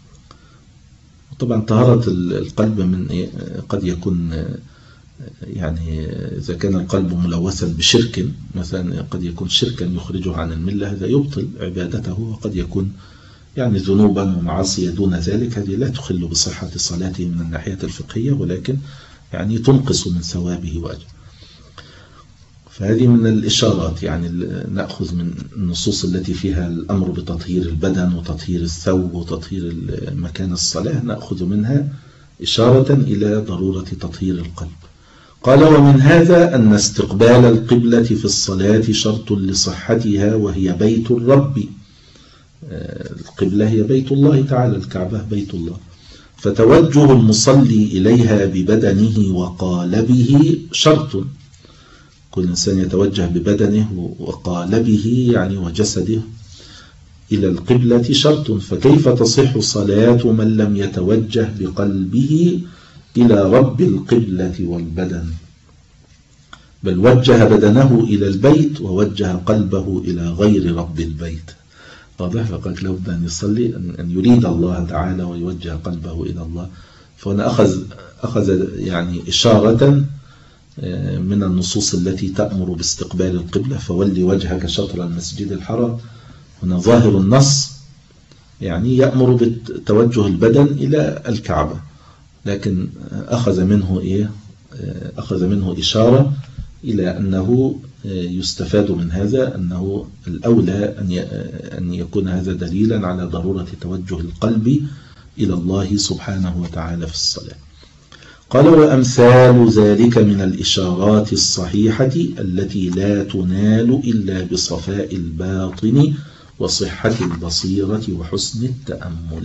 طبعا طهارة القلب من قد يكون يعني إذا كان القلب ملوثا بشرك مثلا، قد يكون شركا يخرجه عن الملة، هذا يبطل عبادته، وقد يكون يعني ذنوبا ومعاصي دون ذلك، هذه لا تخل بصحة صلاته من الناحية الفقهية، ولكن يعني تنقص من ثوابه وأجره. فهذه من الإشارات، يعني نأخذ من النصوص التي فيها الأمر بتطهير البدن وتطهير الثوب وتطهير مكان الصلاة، نأخذ منها إشارة إلى ضرورة تطهير القلب. قال: ومن هذا أن استقبال القبلة في الصلاة شرط لصحتها، وهي بيت الرب. القبلة هي بيت الله تعالى، الكعبة بيت الله، فتوجه المصلي إليها ببدنه وقالبه شرط. كل إنسان يتوجه ببدنه وقالبه يعني وجسده إلى القبلة شرط، فكيف تصح صلاة من لم يتوجه بقلبه إلى رب القبلة والبدن، بل وجه بدنه إلى البيت ووجه قلبه إلى غير رب البيت. واضح؟ فقال لابد أن يصلي أن يريد الله تعالى ويوجه قلبه إلى الله. فهنا أخذ أخذ يعني إشارة من النصوص التي تأمر باستقبال القبلة، فولي وجهك شطر المسجد الحرام. هنا ظاهر النص يعني يأمر بتوجه البدن إلى الكعبة، لكن أخذ منه إيه؟ أخذ منه إشارة إلى أنه يستفاد من هذا أنه الأولى أن يكون هذا دليلا على ضرورة توجه القلب إلى الله سبحانه وتعالى في الصلاة. قال: وأمثال ذلك من الإشارات الصحيحة التي لا تنال إلا بصفاء الباطن وصحة البصيرة وحسن التأمل.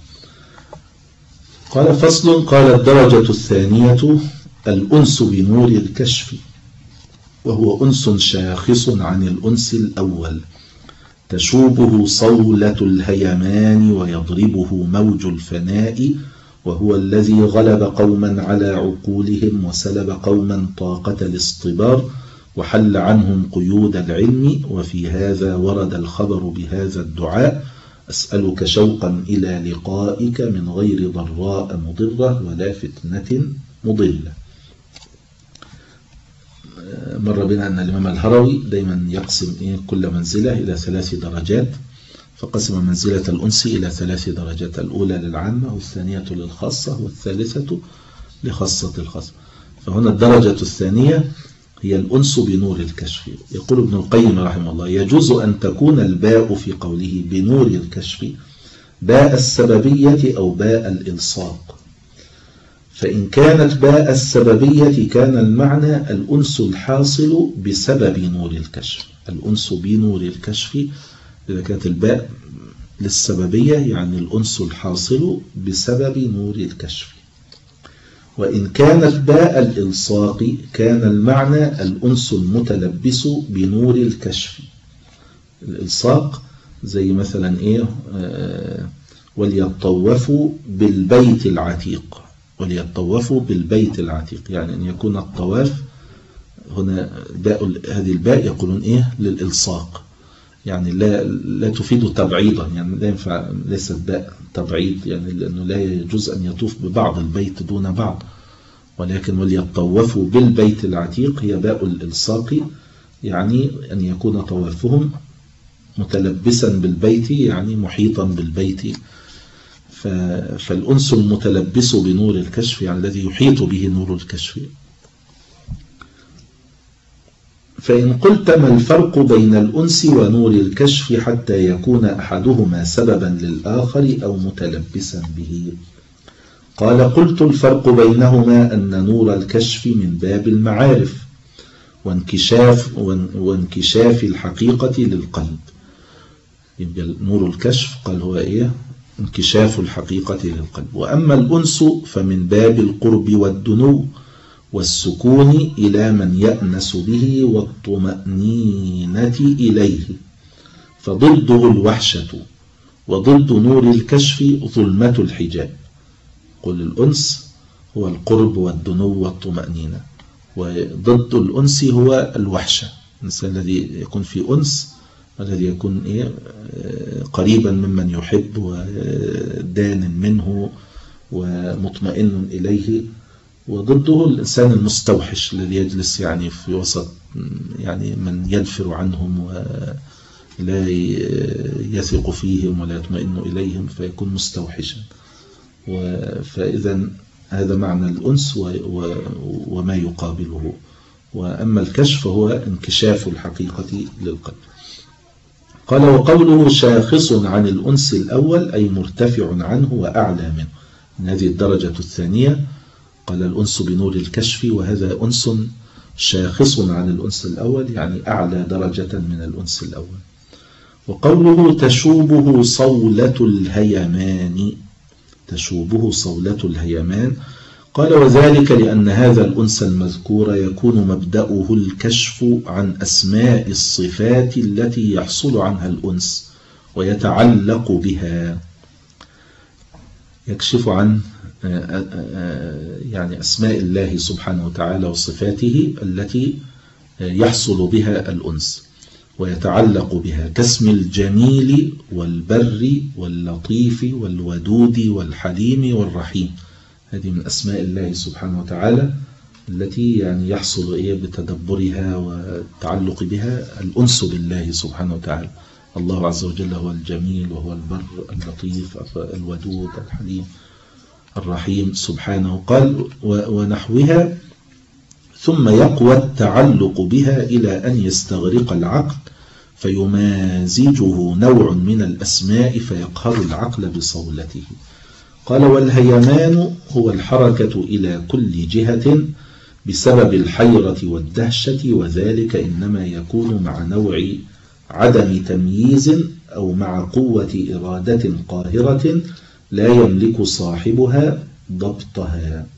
قال: فصل. قال: الدرجة الثانية الأنس بنور الكشف، وهو أنس شاخص عن الأنس الأول، تشوبه صولة الهيمان ويضربه موج الفناء، وهو الذي غلب قوما على عقولهم وسلب قوما طاقة الاصطبار وحل عنهم قيود العلم. وفي هذا ورد الخبر بهذا الدعاء: أسألك شوقا إلى لقائك من غير ضراء مضرة ولا فتنة مضلة. مر بنا أن الإمام الهروي دايما يقسم كل منزلة إلى ثلاث درجات، فقسم منزلة الأنس إلى ثلاث درجات: الأولى للعامة، والثانية للخاصة، والثالثة لخاصة الخاصة. فهنا الدرجة الثانية هي الأنس بنور الكشف. يقول ابن القيم رحمه الله: يجوز أن تكون الباء في قوله بنور الكشف باء السببية أو باء الإلصاق، فإن كانت باء السببية كان المعنى الأنس الحاصل بسبب نور الكشف. الأنس بنور الكشف إذا كانت الباء للسببية يعني الأنس الحاصل بسبب نور الكشف. وإن كانت باء الإلصاق كان المعنى الأنس المتلبس بنور الكشف. الإلصاق زي مثلا إيه؟ آه وليطوفوا بالبيت العتيق، وليطوفوا بالبيت العتيق، يعني أن يكون الطواف هنا باء، هذه الباء يقولون إيه؟ للإلصاق، يعني لا لا تفيد تبعيضا، يعني لا ينفع، ليست باء تبعيض، يعني لأنه لا يجوز أن يطوف ببعض البيت دون بعض، ولكن وليطوفوا بالبيت العتيق هي باء الإلصاق، يعني أن يكون طوافهم متلبسا بالبيت، يعني محيطا بالبيت. فالأنس المتلبس بنور الكشف يعني الذي يحيط به نور الكشف. فإن قلت ما الفرق بين الأنس ونور الكشف حتى يكون أحدهما سببا للآخر أو متلبسا به؟ قال: قلت الفرق بينهما أن نور الكشف من باب المعارف وانكشاف, وانكشاف الحقيقة للقلب. يبقى نور الكشف قال هو إيه؟ انكشاف الحقيقة للقلب. وأما الأنس فمن باب القرب والدنو والسكون إلى من يأنس به والطمأنينة إليه، فضده الوحشة، وضد نور الكشف ظلمة الحجاب. قل الأنس هو القرب والدنو والطمأنينة، وضد الأنس هو الوحشة، الإنسان الذي يكون في أنس الذي يكون إيه قريبا ممن يحب ودان منه ومطمئن إليه، وضده الإنسان المستوحش الذي يجلس يعني في وسط يعني من ينفر عنهم ولا يثق فيهم ولا يطمئن إليهم فيكون مستوحشا. فإذا هذا معنى الأنس وما يقابله. وأما الكشف هو انكشاف الحقيقة للقلب. قال وقوله شاخص عن الأنس الأول أي مرتفع عنه وأعلى منه، من هذه الدرجة الثانية. قال الأنس بنور الكشف، وهذا أنس شاخص عن الأنس الأول يعني أعلى درجة من الأنس الأول. وقوله تشوبه صولة الهيمان، تشوبه صولة الهيمان، قال وذلك لأن هذا الأنس المذكور يكون مبدأه الكشف عن أسماء الصفات التي يحصل عنها الأنس ويتعلق بها، يكشف عن يعني أسماء الله سبحانه وتعالى وصفاته التي يحصل بها الأنس ويتعلق بها، كاسم الجميل والبر واللطيف والودود والحليم والرحيم. هذه من أسماء الله سبحانه وتعالى التي يعني يحصل إيه بتدبرها والتعلق بها الأنس بالله سبحانه وتعالى. الله عز وجل هو الجميل وهو البر اللطيف الودود الحليم الرحيم سبحانه. قال ونحوها، ثم يقوى التعلق بها إلى أن يستغرق العقل فيمازجه نوع من الأسماء فيقهر العقل بصولته. قال والهيمان هو الحركة إلى كل جهة بسبب الحيرة والدهشة، وذلك إنما يكون مع نوع عدم تمييز أو مع قوة إرادة قاهرة لا يملك صاحبها ضبطها.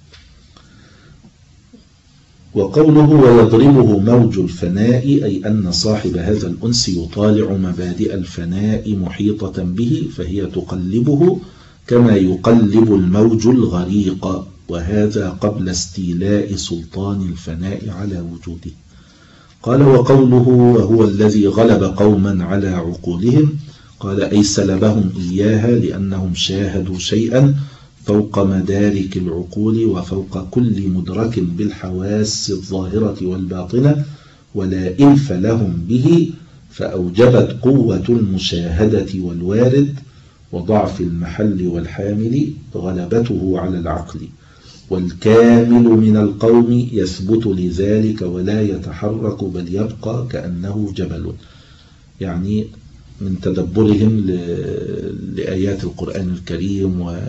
وقوله ويضربه موج الفناء أي أن صاحب هذا الأنس يطالع مبادئ الفناء محيطة به فهي تقلبه كما يقلب الموج الغريق، وهذا قبل استيلاء سلطان الفناء على وجوده. قال وقوله وهو الذي غلب قوما على عقولهم، قال أي سلبهم إياها لأنهم شاهدوا شيئا فوق مدارك العقول وفوق كل مدرك بالحواس الظاهرة والباطنة ولا إلف لهم به، فأوجبت قوة المشاهدة والوارد وضعف المحل والحامل غلبته على العقل، والكامل من القوم يثبت لذلك ولا يتحرك بل يبقى كأنه جبل. يعني من تدبرهم لآيات القرآن الكريم و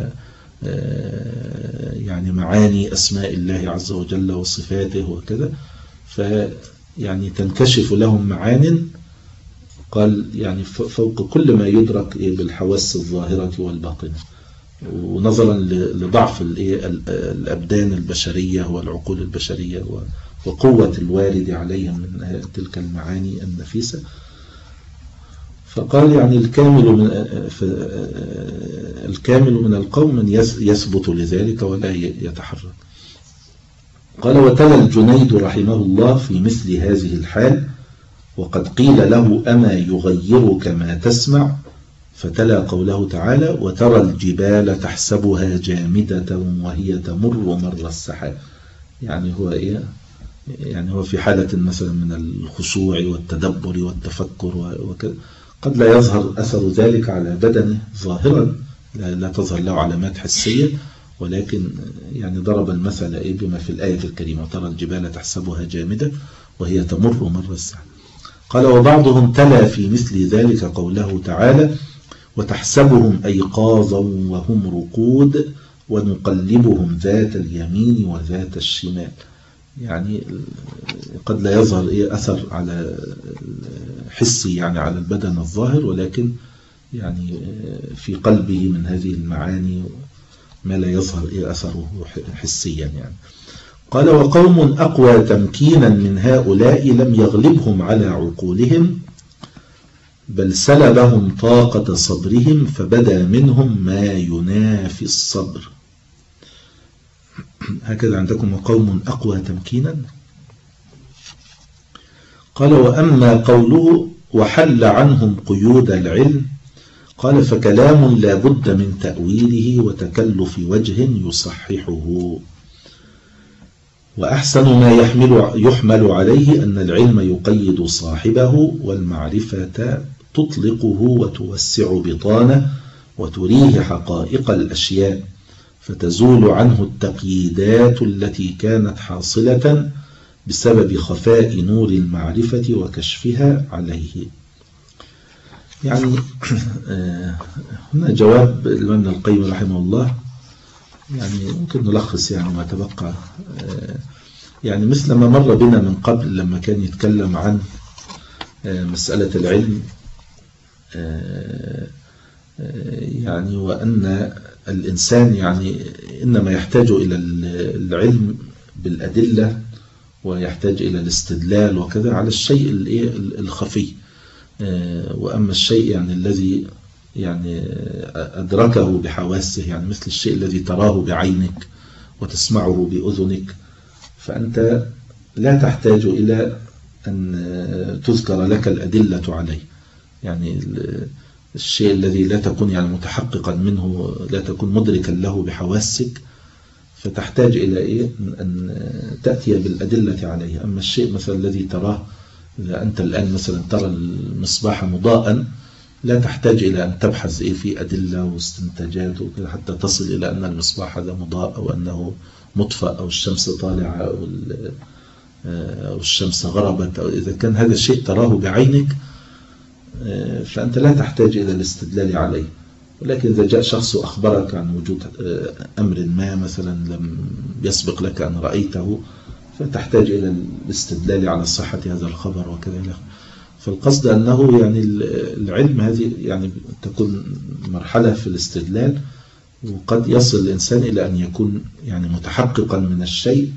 يعني معاني أسماء الله عز وجل وصفاته وكذا، فيعني تنكشف لهم معان قال يعني فوق كل ما يدرك بالحواس الظاهرة والباطنة، ونظرا لضعف الأبدان البشرية والعقول البشرية وقوة الوارد عليهم من تلك المعاني النفيسة. فقال يعني الكامل من الكامل من القوم من يثبت لذلك ولا يتحرك. قال وتلا الجنيد رحمه الله في مثل هذه الحال وقد قيل له أما يغيرك ما تسمع، فتلا قوله تعالى وترى الجبال تحسبها جامدة وهي تمر مر السحاب. يعني هو إيه؟ يعني هو في حالة مثلا من الخشوع والتدبر والتفكر وكذا، قد لا يظهر أثر ذلك على بدنه ظاهرا، لا تظهر له علامات حسية، ولكن يعني ضرب المثل إيه بما في الآية الكريمة وترى الجبال تحسبها جامدة وهي تمر مر السحاب. قال وبعضهم تلا في مثل ذلك قوله تعالى وتحسبهم أيقاظا وهم رقود ونقلبهم ذات اليمين وذات الشمال. يعني قد لا يظهر إيه أثر على حسي يعني على البدن الظاهر، ولكن يعني في قلبه من هذه المعاني ما لا يظهر إيه أثره حسيا يعني. قال وقوم أقوى تمكينا من هؤلاء لم يغلبهم على عقولهم بل سلبهم طاقة صبرهم فبدا منهم ما ينافي الصبر. هكذا عندكم وقوم أقوى تمكينا. قال وأما قوله وحل عنهم قيود العلم. قال فكلام لا بد من تأويله وتكلف وجه يصححه. وأحسن ما يحمل, يحمل عليه أن العلم يقيد صاحبه، والمعرفة تطلقه وتوسع بطانه وتريه حقائق الأشياء، فتزول عنه التقييدات التي كانت حاصلة بسبب خفاء نور المعرفة وكشفها عليه. يعني هنا جواب الإمام ابن القيم رحمه الله، يعني ممكن نلخص يعني ما تبقى، يعني مثل ما مر بنا من قبل لما كان يتكلم عن مسألة العلم، يعني وأن الإنسان يعني إنما يحتاج إلى العلم بالأدلة ويحتاج إلى الاستدلال وكذا على الشيء الخفي، وأما الشيء يعني الذي يعني أدركه بحواسه، يعني مثل الشيء الذي تراه بعينك وتسمعه بأذنك، فأنت لا تحتاج إلى أن تذكر لك الأدلة عليه. يعني الشيء الذي لا تكون يعني متحققا منه، لا تكون مدركا له بحواسك، فتحتاج إلى إيه؟ أن تأتي بالأدلة عليه. أما الشيء مثلا الذي تراه، إذا أنت الآن مثلا ترى المصباح مضاء، لا تحتاج إلى أن تبحث إيه في أدلة واستنتاجات حتى تصل إلى أن المصباح هذا مضاء أو أنه مطفأ أو الشمس طالعة أو الشمس غربت، أو إذا كان هذا الشيء تراه بعينك فأنت لا تحتاج إلى الاستدلال عليه. ولكن إذا جاء شخص أخبرك عن وجود أمر ما مثلا لم يسبق لك أن رأيته، فتحتاج إلى الاستدلال على صحة هذا الخبر وكذا. فالقصد أنه يعني العلم هذه يعني تكون مرحلة في الاستدلال، وقد يصل الإنسان إلى أن يكون يعني متحققا من الشيء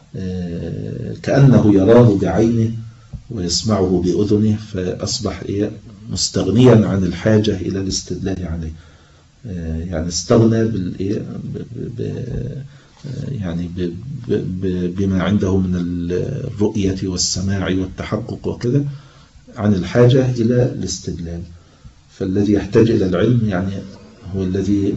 كأنه يراه بعينه ويسمعه بأذنه، فأصبح مستغنيا عن الحاجة إلى الاستدلال عليه. يعني استغنى بال يعني بما عنده من الرؤية والسماع والتحقق وكذا عن الحاجة إلى الاستدلال. فالذي يحتاج إلى العلم يعني هو الذي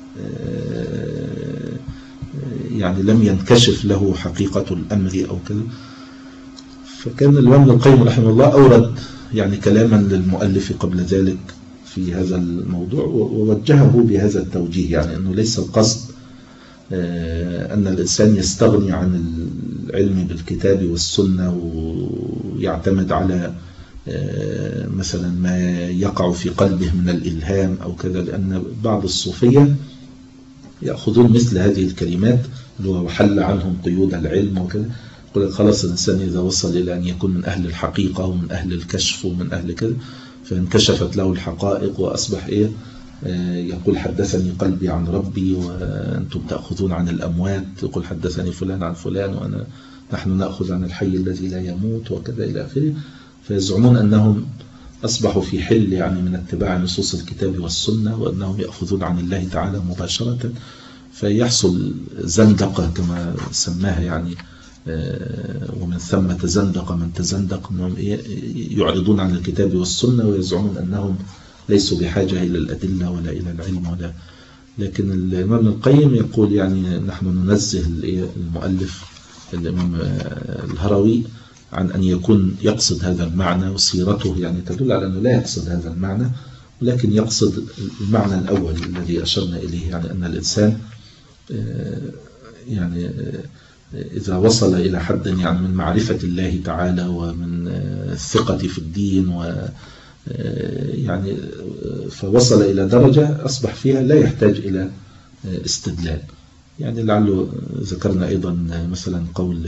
يعني لم ينكشف له حقيقة الأمر أو كذا. فكان الإمام ابن القيم رحمه الله أورد يعني كلاما للمؤلف قبل ذلك في هذا الموضوع، ووجهه بهذا التوجيه، يعني أنه ليس القصد أن الإنسان يستغني عن العلم بالكتاب والسنة ويعتمد على مثلا ما يقع في قلبه من الإلهام أو كذا، لأن بعض الصوفية يأخذون مثل هذه الكلمات اللي هو وحل عنهم قيود العلم وكذا، يقول خلاص الإنسان إذا وصل إلى أن يكون من أهل الحقيقة ومن أهل الكشف ومن أهل كذا، فانكشفت له الحقائق وأصبح إيه يقول حدثني قلبي عن ربي وأنتم تأخذون عن الأموات، يقول حدثني فلان عن فلان وأنا نحن نأخذ عن الحي الذي لا يموت وكذا إلى آخره. فيزعمون أنهم أصبحوا في حل يعني من اتباع نصوص الكتاب والسنة، وأنهم يأخذون عن الله تعالى مباشرة، فيحصل زندقة كما سماها يعني، ومن ثم تزندق من تزندق، أنهم يعرضون عن الكتاب والسنة ويزعمون أنهم ليسوا بحاجة إلى الأدلة ولا إلى العلم ولا. لكن الإمام ابن القيم يقول يعني نحن ننزه المؤلف الإمام الهروي عن أن يكون يقصد هذا المعنى، وسيرته يعني تدل على أنه لا يقصد هذا المعنى، ولكن يقصد المعنى الأول الذي أشرنا إليه، يعني أن الإنسان يعني إذا وصل إلى حد يعني من معرفة الله تعالى ومن الثقة في الدين و يعني فوصل إلى درجة أصبح فيها لا يحتاج إلى استدلال. يعني لعله ذكرنا أيضا مثلا قول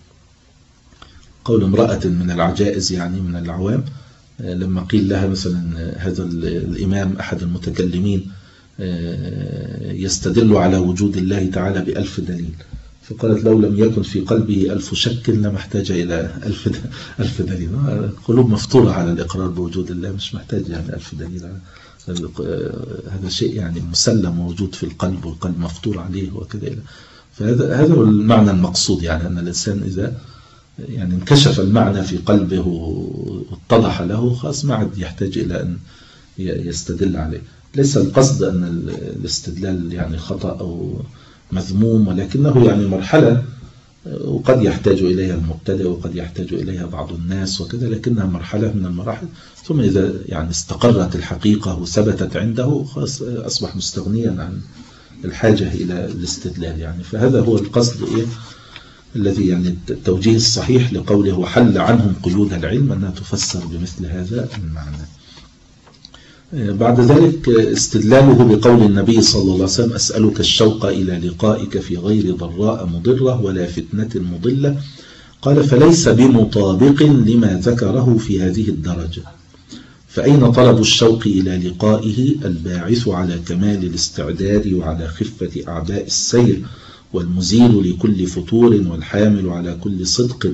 قول امرأة من العجائز يعني من العوام، لما قيل لها مثلا هذا الإمام أحد المتكلمين يستدل على وجود الله تعالى بألف دليل، فقالت لو لم يكن في قلبه ألف شك لما احتاج إلى ألف ألف دليل. قلوب مفطورة على الإقرار بوجود الله، مش محتاج يعني ألف دليل. هذا شيء يعني مسلم موجود في القلب والقلب مفطور عليه وكذا. فهذا هذا هو المعنى المقصود، يعني أن الإنسان إذا يعني انكشف المعنى في قلبه واتضح له، خلاص ما عاد يحتاج إلى أن يستدل عليه. ليس القصد أن الاستدلال يعني خطأ أو مذموم، ولكنه يعني مرحلة وقد يحتاج إليها المبتدئ وقد يحتاج إليها بعض الناس وكذا، لكنها مرحلة من المراحل. ثم إذا يعني استقرت الحقيقة وثبتت عنده، خلاص أصبح مستغنيا عن الحاجة إلى الاستدلال يعني. فهذا هو القصد إيه الذي يعني التوجيه الصحيح لقوله وحل عنهم قيود العلم، أنها تفسر بمثل هذا المعنى. بعد ذلك استدلاله بقول النبي صلى الله عليه وسلم أسألك الشوق إلى لقائك في غير ضراء مضرة ولا فتنة مضلة. قال فليس بمطابق لما ذكره في هذه الدرجة، فأين طلب الشوق إلى لقائه الباعث على كمال الاستعداد وعلى خفة أعباء السير والمزيل لكل فتور والحامل على كل صدق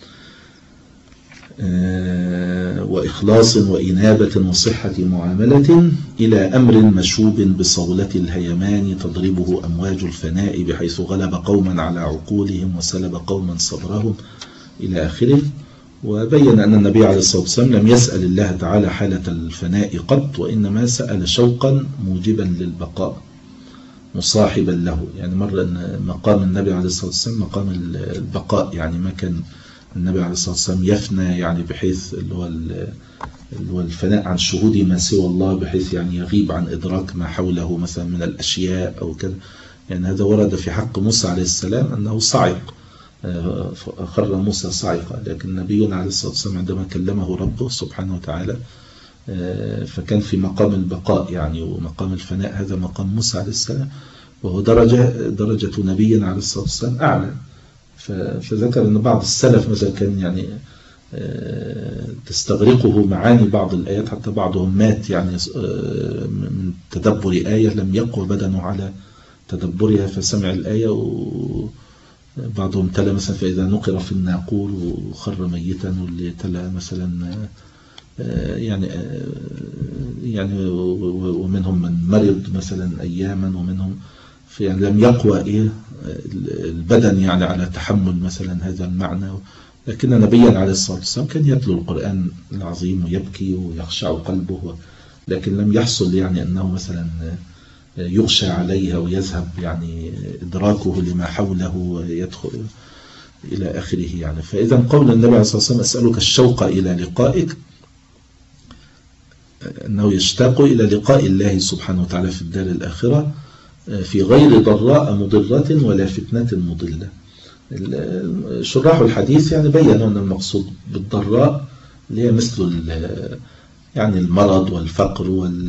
وإخلاص وإنابة وصحة معاملة إلى أمر مشوب بصولة الهيمان تضربه أمواج الفناء بحيث غلب قوما على عقولهم وسلب قوما صبرهم إلى آخره. وبين أن النبي عليه الصلاة والسلام لم يسأل الله تعالى حالة الفناء قط، وإنما سأل شوقا موجبا للبقاء مصاحبا له. يعني مرة أن مقام النبي عليه الصلاة والسلام مقام البقاء، يعني ما كان النبي عليه الصلاة والسلام يفنى يعني بحيث اللي هو اللي هو الفناء عن شهود ما سوى الله، بحيث يعني يغيب عن إدراك ما حوله مثلا من الأشياء أو كذا. يعني هذا ورد في حق موسى عليه السلام أنه صعق، خر موسى صعقا، لكن نبينا عليه الصلاة والسلام عندما كلمه ربه سبحانه وتعالى فكان في مقام البقاء يعني، ومقام الفناء هذا مقام موسى عليه السلام، وهو درجة درجة نبينا عليه الصلاة والسلام أعلى. فذكر أن بعض السلف مثلا كان يعني تستغرقه معاني بعض الآيات، حتى بعضهم مات يعني من تدبر آية لم يقوى بدنه على تدبرها فسمع الآية، وبعضهم تلا مثلا فإذا نقر في الناقور وخر ميتا، واللي تلا مثلا يعني يعني ومنهم من مرض مثلا أياما، ومنهم يعني لم يقوى إيه البدن يعني على تحمل مثلا هذا المعنى. لكن نبينا عليه الصلاة والسلام كان يتلو القرآن العظيم ويبكي ويخشع قلبه، لكن لم يحصل يعني أنه مثلا يغشى عليها ويذهب يعني إدراكه لما حوله ويدخل إلى آخره يعني. فإذا قول النبي عليه الصلاة والسلام أسألك الشوق إلى لقائك، أنه يشتاق إلى لقاء الله سبحانه وتعالى في الدار الآخرة في غير ضراء مضرة ولا فتنة مضلة. شراح الحديث يعني بيّنوا أن المقصود بالضراء اللي هي مثل يعني المرض والفقر وال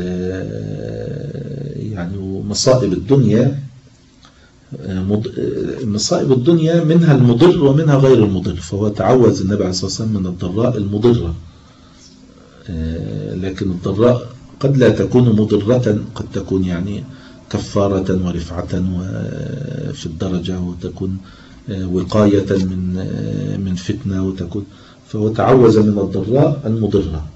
يعني ومصائب الدنيا. مصائب الدنيا منها المضر ومنها غير المضر، فهو تعوذ النبي عليه الصلاة والسلام من الضراء المضرة. لكن الضراء قد لا تكون مضرة، قد تكون يعني كفارة ورفعة في الدرجة، وتكون وقاية من من فتنة، وتكون فهو تعوذ من الضراء المضرة.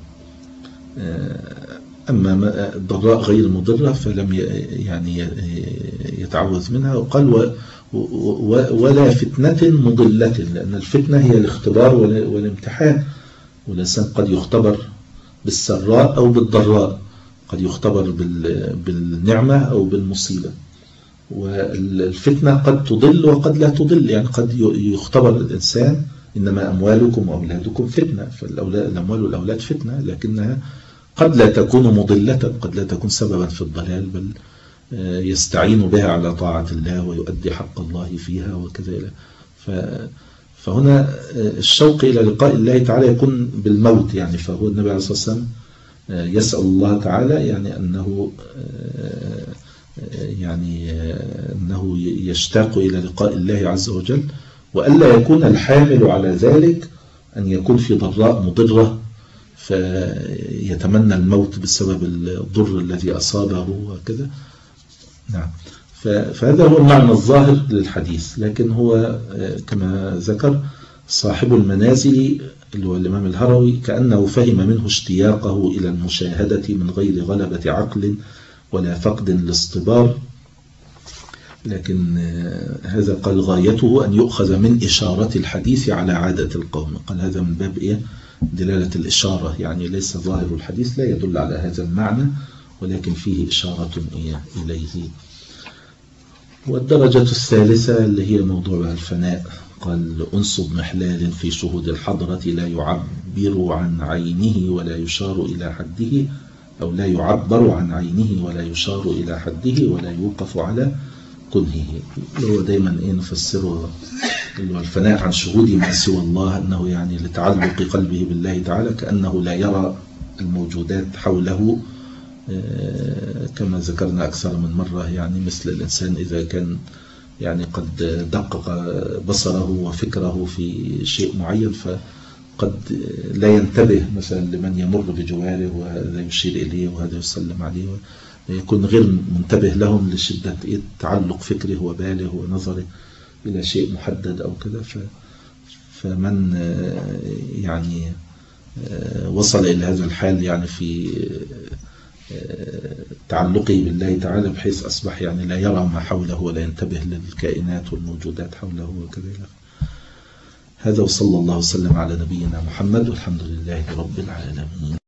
أما الضراء غير المضرة فلم يعني يتعوذ منها. وقال ولا فتنة مضلة، لأن الفتنة هي الاختبار والامتحان، والإنسان قد يختبر بالسراء أو بالضراء، قد يختبر بالنعمة أو بالمصيبة. والفتنة قد تضل وقد لا تضل، يعني قد يختبر الإنسان إنما أموالكم وأولادكم فتنة، فالأموال والأولاد فتنة، لكنها قد لا تكون مضلة، قد لا تكون سببا في الضلال، بل يستعين بها على طاعة الله ويؤدي حق الله فيها وكذا. فهنا الشوق إلى لقاء الله تعالى يكون بالموت يعني. فهو النبي عليه الصلاة والسلام يسأل الله تعالى يعني أنه يعني أنه يشتاق إلى لقاء الله عز وجل، وألا يكون الحامل على ذلك أن يكون في ضراء مضرة فيتمنى الموت بسبب الضر الذي أصابه وكذا. نعم، فهذا هو المعنى الظاهر للحديث. لكن هو كما ذكر صاحب المنازل اللي هو الإمام الهروي كأنه فهم منه اشتياقه إلى المشاهدة من غير غلبة عقل ولا فقد الاصطبار، لكن هذا قال غايته أن يؤخذ من إشارة الحديث على عادة القوم. قال هذا من باب إيه؟ دلالة الإشارة، يعني ليس ظاهر الحديث لا يدل على هذا المعنى، ولكن فيه إشارة إليه. والدرجة الثالثة اللي هي موضوع الفناء، قال أنصب محلال في شهود الحضرة لا يعبر عن عينه ولا يشار إلى حده، أو لا يعبر عن عينه ولا يشار إلى حده ولا يوقف على كنهه. اللي هو دايما إيه نفسره اللي هو الفناء عن شهود ما سوى الله، أنه يعني لتعلق قلبه بالله تعالى كأنه لا يرى الموجودات حوله، كما ذكرنا أكثر من مرة. يعني مثل الإنسان إذا كان يعني قد دقق بصره وفكره في شيء معين، فقد لا ينتبه مثلا لمن يمر بجواره وهذا يشير إليه وهذا يسلم عليه، يكون غير منتبه لهم لشدة تعلق فكره وباله ونظره إلى شيء محدد أو كذا. فمن يعني وصل إلى هذا الحال يعني في تعلقه بالله تعالى بحيث أصبح يعني لا يرى ما حوله ولا ينتبه للكائنات والموجودات حوله وكذا. هذا وصلى الله وسلم على نبينا محمد والحمد لله رب العالمين.